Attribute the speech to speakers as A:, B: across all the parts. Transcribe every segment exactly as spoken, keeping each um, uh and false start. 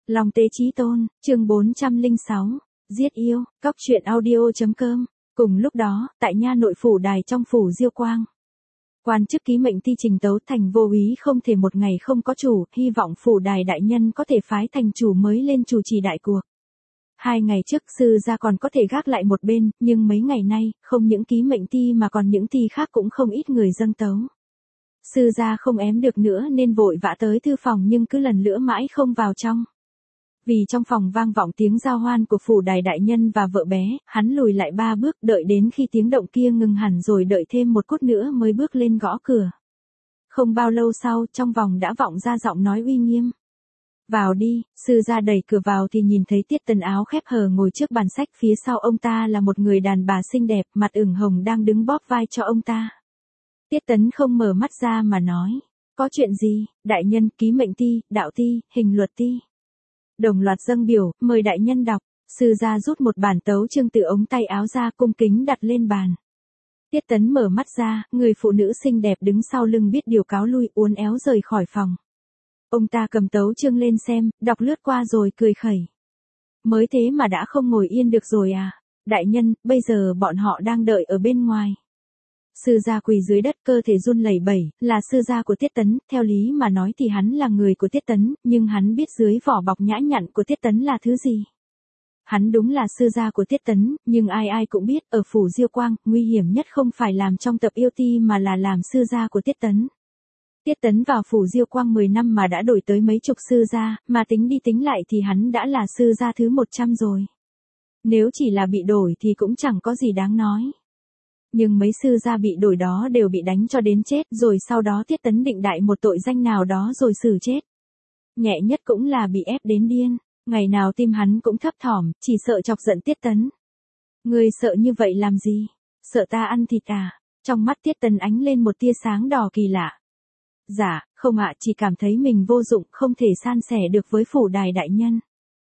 A: Long Tế Chí Tôn, chương bốn trăm lẻ sáu, Giết yêu, cóc truyện audio.com. Cùng lúc đó, tại nha nội phủ đài trong phủ Diêu Quang. Quan chức ký mệnh ti trình tấu Thành Vô Úy không thể một ngày không có chủ, hy vọng phủ đài đại nhân có thể phái thành chủ mới lên chủ trì đại cuộc. Hai ngày trước sư gia còn có thể gác lại một bên, nhưng mấy ngày nay, không những ký mệnh ti mà còn những ti khác cũng không ít người dâng tấu. Sư gia không ém được nữa nên vội vã tới thư phòng nhưng cứ lần lữa mãi không vào trong. Vì trong phòng vang vọng tiếng giao hoan của phủ đài đại nhân và vợ bé, hắn lùi lại ba bước đợi đến khi tiếng động kia ngừng hẳn rồi đợi thêm một cút nữa mới bước lên gõ cửa. Không bao lâu sau, trong vòng đã vọng ra giọng nói uy nghiêm. Vào đi, sư gia đẩy cửa vào thì nhìn thấy Tiết Tấn áo khép hờ ngồi trước bàn sách, phía sau ông ta là một người đàn bà xinh đẹp, mặt ửng hồng đang đứng bóp vai cho ông ta. Tiết Tấn không mở mắt ra mà nói, có chuyện gì, đại nhân, ký mệnh ti, đạo ti, hình luật ti. Đồng loạt dâng biểu, mời đại nhân đọc. Sư gia rút một bản tấu chương từ ống tay áo ra cung kính đặt lên bàn. Tiết Tấn mở mắt ra, người phụ nữ xinh đẹp đứng sau lưng biết điều cáo lui uốn éo rời khỏi phòng. Ông ta cầm tấu chương lên xem, đọc lướt qua rồi cười khẩy. Mới thế mà đã không ngồi yên được rồi à, đại nhân, bây giờ bọn họ đang đợi ở bên ngoài. Sư gia quỳ dưới đất cơ thể run lẩy bẩy, là sư gia của Tiết Tấn, theo lý mà nói thì hắn là người của Tiết Tấn, nhưng hắn biết dưới vỏ bọc nhã nhặn của Tiết Tấn là thứ gì. Hắn đúng là sư gia của Tiết Tấn, nhưng ai ai cũng biết, ở phủ Diêu Quang, nguy hiểm nhất không phải làm trong tập yêu ti mà là làm sư gia của Tiết Tấn. Tiết Tấn vào phủ Diêu Quang mười năm mà đã đổi tới mấy chục sư gia, mà tính đi tính lại thì hắn đã là sư gia thứ một trăm rồi. Nếu chỉ là bị đổi thì cũng chẳng có gì đáng nói. Nhưng mấy sư gia bị đổi đó đều bị đánh cho đến chết, rồi sau đó Tiết Tấn định đại một tội danh nào đó rồi xử chết. Nhẹ nhất cũng là bị ép đến điên, ngày nào tim hắn cũng thấp thỏm, chỉ sợ chọc giận Tiết Tấn. Ngươi sợ như vậy làm gì? Sợ ta ăn thịt à? Trong mắt Tiết Tấn ánh lên một tia sáng đỏ kỳ lạ. Dạ, không ạ, chỉ cảm thấy mình vô dụng, không thể san sẻ được với phủ đài đại nhân.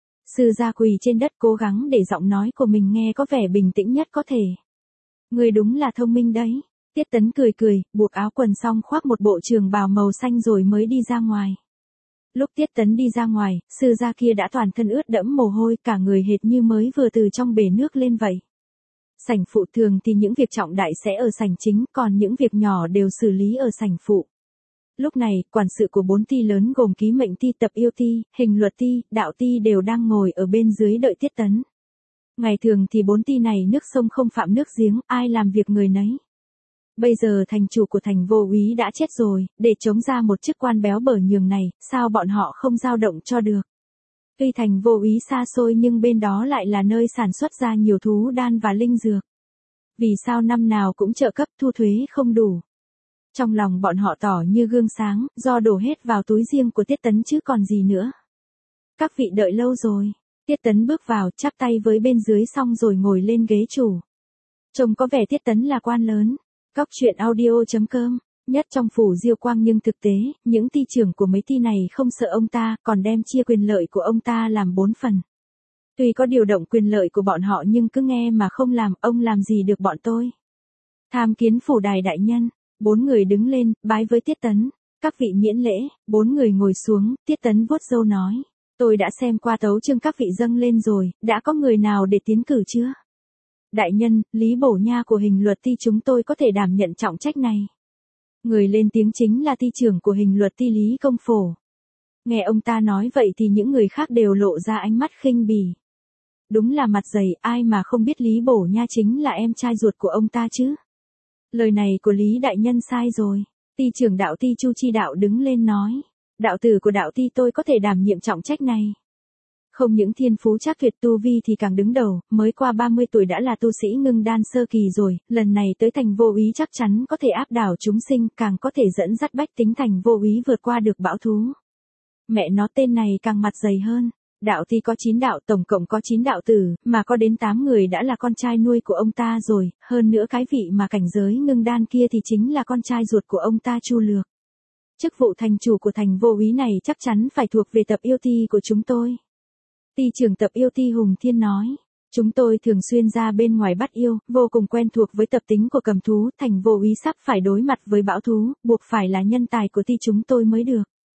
A: Sư gia quỳ trên đất cố gắng để giọng nói của mình nghe có vẻ bình tĩnh nhất có thể. Người đúng là thông minh đấy. Tiết Tấn cười cười, buộc áo quần xong khoác một bộ trường bào màu xanh rồi mới đi ra ngoài. Lúc Tiết Tấn đi ra ngoài, sư gia kia đã toàn thân ướt đẫm mồ hôi, cả người hệt như mới vừa từ trong bể nước lên vậy. Sảnh phụ thường thì những việc trọng đại sẽ ở sảnh chính, còn những việc nhỏ đều xử lý ở sảnh phụ. Lúc này, quản sự của bốn ti lớn gồm ký mệnh ti, tập yêu ti, hình luật ti, đạo ti đều đang ngồi ở bên dưới đợi Tiết Tấn. Ngày thường thì bốn ti này nước sông không phạm nước giếng, ai làm việc người nấy. Bây giờ thành chủ của Thành Vô Úy đã chết rồi, để chống ra một chức quan béo bở nhường này, sao bọn họ không dao động cho được. Tuy Thành Vô Úy xa xôi nhưng bên đó lại là nơi sản xuất ra nhiều thú đan và linh dược. Vì sao năm nào cũng trợ cấp thu thuế không đủ. Trong lòng bọn họ tỏ như gương sáng, do đổ hết vào túi riêng của Tiết Tấn chứ còn gì nữa. Các vị đợi lâu rồi. Tiết Tấn bước vào, chắp tay với bên dưới xong rồi ngồi lên ghế chủ. Trông có vẻ Tiết Tấn là quan lớn. Cóc truyện audio.com, nhất trong phủ Diêu Quang nhưng thực tế, những ti trưởng của mấy ti này không sợ ông ta, còn đem chia quyền lợi của ông ta làm bốn phần. Tuy có điều động quyền lợi của bọn họ nhưng cứ nghe mà không làm, ông làm gì được bọn tôi. Tham kiến phủ đài đại nhân, bốn người đứng lên, bái với Tiết Tấn. Các vị miễn lễ, bốn người ngồi xuống, Tiết Tấn vuốt râu nói. Tôi đã xem qua tấu chương các vị dâng lên rồi, đã có người nào để tiến cử chưa? Đại nhân, Lý Bổ Nha của hình luật ti chúng tôi có thể đảm nhận trọng trách này. Người lên tiếng chính là ti trưởng của hình luật ti Lý Công Phổ. Nghe ông ta nói vậy thì những người khác đều lộ ra ánh mắt khinh bỉ. Đúng là mặt dày, ai mà không biết Lý Bổ Nha chính là em trai ruột của ông ta chứ? Lời này của Lý đại nhân sai rồi. Ti trưởng đạo ti Chu Chi Đạo đứng lên nói. Đạo tử của đạo ti tôi có thể đảm nhiệm trọng trách này. Không những thiên phú chắc tuyệt, tu vi thì càng đứng đầu, mới qua ba mươi tuổi đã là tu sĩ ngưng đan sơ kỳ rồi, lần này tới Thành Vô Úy chắc chắn có thể áp đảo chúng sinh, càng có thể dẫn dắt bách tính Thành Vô Úy vượt qua được bão thú. Mẹ nó tên này càng mặt dày hơn. Đạo ti có chín đạo, tổng cộng có chín đạo tử, mà có đến tám người đã là con trai nuôi của ông ta rồi, hơn nữa cái vị mà cảnh giới ngưng đan kia thì chính là con trai ruột của ông ta Chu Lược. Chức vụ thành chủ của Thành Vô Úy này chắc chắn phải thuộc về tập yêu ti của chúng tôi. Ti trưởng tập yêu ti Hùng Thiên nói. Chúng tôi thường xuyên ra bên ngoài bắt yêu, vô cùng quen thuộc với tập tính của cầm thú, Thành Vô Úy sắp phải đối mặt với bão thú, buộc phải là nhân tài của ti chúng tôi mới được.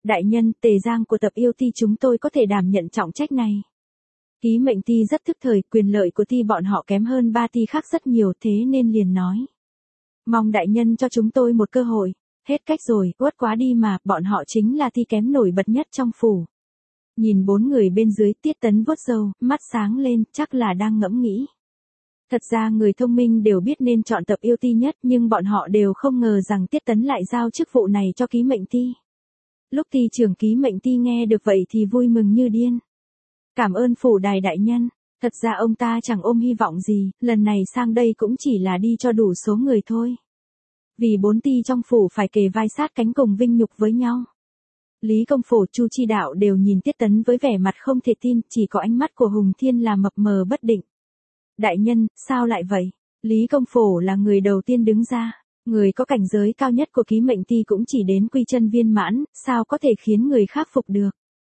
A: Đại nhân, tề giang của tập yêu ti chúng tôi có thể đảm nhận trọng trách này. Ký mệnh ti rất thức thời, quyền lợi của ti bọn họ kém hơn ba ti khác rất nhiều, thế nên liền nói. Mong đại nhân cho chúng tôi một cơ hội. Hết cách rồi, uất quá đi mà, bọn họ chính là ti kém nổi bật nhất trong phủ. Nhìn bốn người bên dưới, Tiết Tấn vuốt râu, mắt sáng lên, chắc là đang ngẫm nghĩ. Thật ra người thông minh đều biết nên chọn tập yêu ti nhất, nhưng bọn họ đều không ngờ rằng Tiết Tấn lại giao chức vụ này cho ký mệnh ti. Lúc ti trưởng ký mệnh ti nghe được vậy thì vui mừng như điên. Cảm ơn phủ đài đại nhân, thật ra ông ta chẳng ôm hy vọng gì, lần này sang đây cũng chỉ là đi cho đủ số người thôi. Vì bốn ti trong phủ phải kề vai sát cánh cùng vinh nhục với nhau. Lý Công Phổ, Chu Chi Đạo đều nhìn Tiết Tấn với vẻ mặt không thể tin, chỉ có ánh mắt của Hùng Thiên là mập mờ bất định. Đại nhân, sao lại vậy? Lý Công Phổ là người đầu tiên đứng ra, người có cảnh giới cao nhất của ký mệnh ti cũng chỉ đến quy chân viên mãn, sao có thể khiến người khác phục được?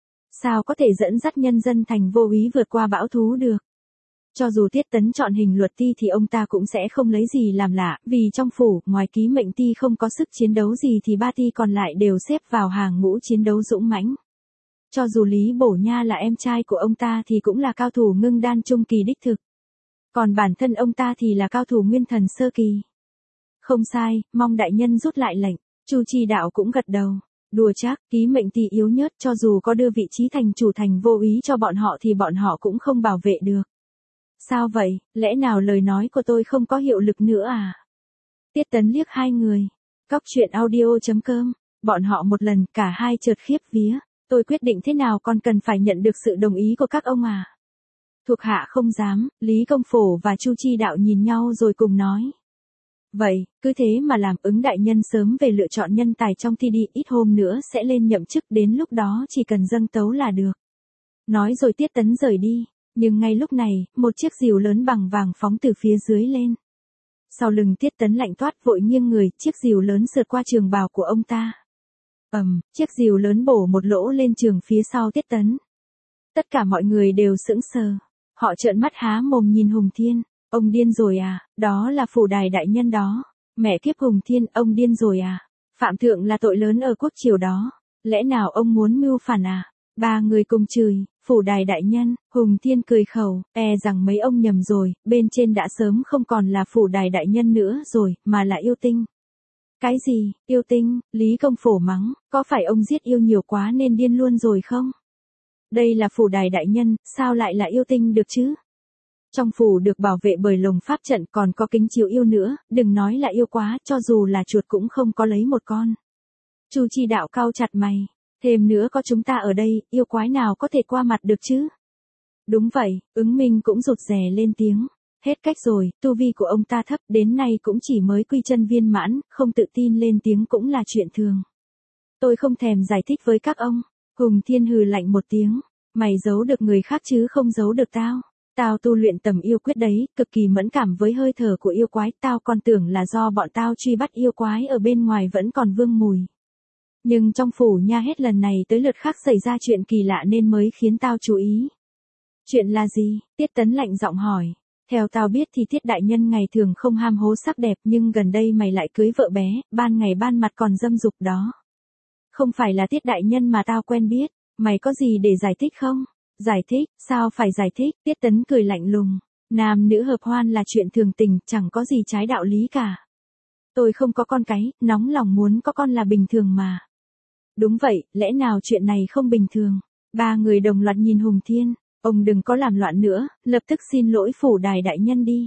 A: Sao có thể dẫn dắt nhân dân thành vô úy vượt qua bão thú được? Cho dù Tiết Tấn chọn hình luật ti thì ông ta cũng sẽ không lấy gì làm lạ, vì trong phủ, ngoài ký mệnh ti không có sức chiến đấu gì thì ba ti còn lại đều xếp vào hàng ngũ chiến đấu dũng mãnh. Cho dù Lý Bổ Nha là em trai của ông ta thì cũng là cao thủ ngưng đan trung kỳ đích thực. Còn bản thân ông ta thì là cao thủ nguyên thần sơ kỳ. Không sai, mong đại nhân rút lại lệnh, Chu Chi Đạo cũng gật đầu. Đùa chắc, ký mệnh ti yếu nhớt, cho dù có đưa vị trí thành chủ thành vô úy cho bọn họ thì bọn họ cũng không bảo vệ được. Sao vậy, lẽ nào lời nói của tôi không có hiệu lực nữa à? Tiết Tấn liếc hai người. Cóc truyện audio chấm com, bọn họ một lần, cả hai chợt khiếp vía. Tôi quyết định thế nào còn cần phải nhận được sự đồng ý của các ông à? Thuộc hạ không dám, Lý Công Phổ và Chu Chi Đạo nhìn nhau rồi cùng nói. Vậy, cứ thế mà làm, ứng đại nhân sớm về lựa chọn nhân tài trong thi đi, ít hôm nữa sẽ lên nhậm chức, đến lúc đó chỉ cần dâng tấu là được. Nói rồi Tiết Tấn rời đi, nhưng ngay lúc này, một chiếc rìu lớn bằng vàng phóng từ phía dưới lên. Sau lưng Tiết Tấn lạnh toát vội nghiêng người, chiếc rìu lớn sượt qua trường bào của ông ta. Ầm, um, chiếc rìu lớn bổ một lỗ lên trường phía sau Tiết Tấn. Tất cả mọi người đều sững sờ, họ trợn mắt há mồm nhìn Hùng Thiên. Ông điên rồi à, đó là phủ đài đại nhân đó. Mẹ kiếp Hùng Thiên, ông điên rồi à. Phạm thượng là tội lớn ở quốc triều đó. Lẽ nào ông muốn mưu phản à? Ba người cùng chửi, phủ đài đại nhân, Hùng Thiên cười khẩu, e rằng mấy ông nhầm rồi, bên trên đã sớm không còn là phủ đài đại nhân nữa rồi, mà là yêu tinh. Cái gì, yêu tinh, Lý Công Phổ mắng, có phải ông giết yêu nhiều quá nên điên luôn rồi không? Đây là phủ đài đại nhân, sao lại là yêu tinh được chứ? Trong phủ được bảo vệ bởi lồng pháp trận còn có kính chiếu yêu nữa, đừng nói là yêu quá, cho dù là chuột cũng không có lấy một con. Chu Chi Đạo cau chặt mày, thêm nữa có chúng ta ở đây, yêu quái nào có thể qua mặt được chứ? Đúng vậy, Ứng Minh cũng rụt rè lên tiếng. Hết cách rồi, tu vi của ông ta thấp, đến nay cũng chỉ mới quy chân viên mãn, không tự tin lên tiếng cũng là chuyện thường. Tôi không thèm giải thích với các ông. Hùng Thiên hừ lạnh một tiếng, mày giấu được người khác chứ không giấu được tao. Tao tu luyện tầm yêu quyết đấy, cực kỳ mẫn cảm với hơi thở của yêu quái, tao còn tưởng là do bọn tao truy bắt yêu quái ở bên ngoài vẫn còn vương mùi. Nhưng trong phủ nha hết lần này tới lượt khác xảy ra chuyện kỳ lạ nên mới khiến tao chú ý. Chuyện là gì? Tiết Tấn lạnh giọng hỏi. Theo tao biết thì Tiết đại nhân ngày thường không ham hố sắc đẹp nhưng gần đây mày lại cưới vợ bé, ban ngày ban mặt còn dâm dục đó. Không phải là Tiết đại nhân mà tao quen biết, mày có gì để giải thích không? Giải thích, sao phải giải thích, Tiết Tấn cười lạnh lùng. Nam nữ hợp hoan là chuyện thường tình, chẳng có gì trái đạo lý cả. Tôi không có con cái, nóng lòng muốn có con là bình thường mà. Đúng vậy, lẽ nào chuyện này không bình thường? Ba người đồng loạt nhìn Hùng Thiên, ông đừng có làm loạn nữa, lập tức xin lỗi phủ đài đại nhân đi.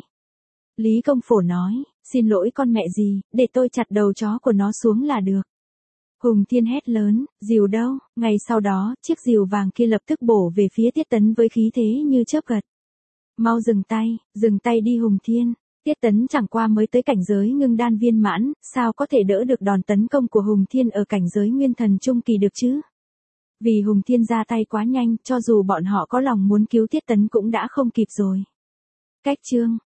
A: Lý Công Phổ nói, xin lỗi con mẹ gì, để tôi chặt đầu chó của nó xuống là được. Hùng Thiên hét lớn, rìu đâu, ngay sau đó, chiếc rìu vàng kia lập tức bổ về phía Tiết Tấn với khí thế như chớp gật. Mau dừng tay, dừng tay đi Hùng Thiên, Tiết Tấn chẳng qua mới tới cảnh giới ngưng đan viên mãn, sao có thể đỡ được đòn tấn công của Hùng Thiên ở cảnh giới nguyên thần trung kỳ được chứ? Vì Hùng Thiên ra tay quá nhanh, cho dù bọn họ có lòng muốn cứu Tiết Tấn cũng đã không kịp rồi. Cách chương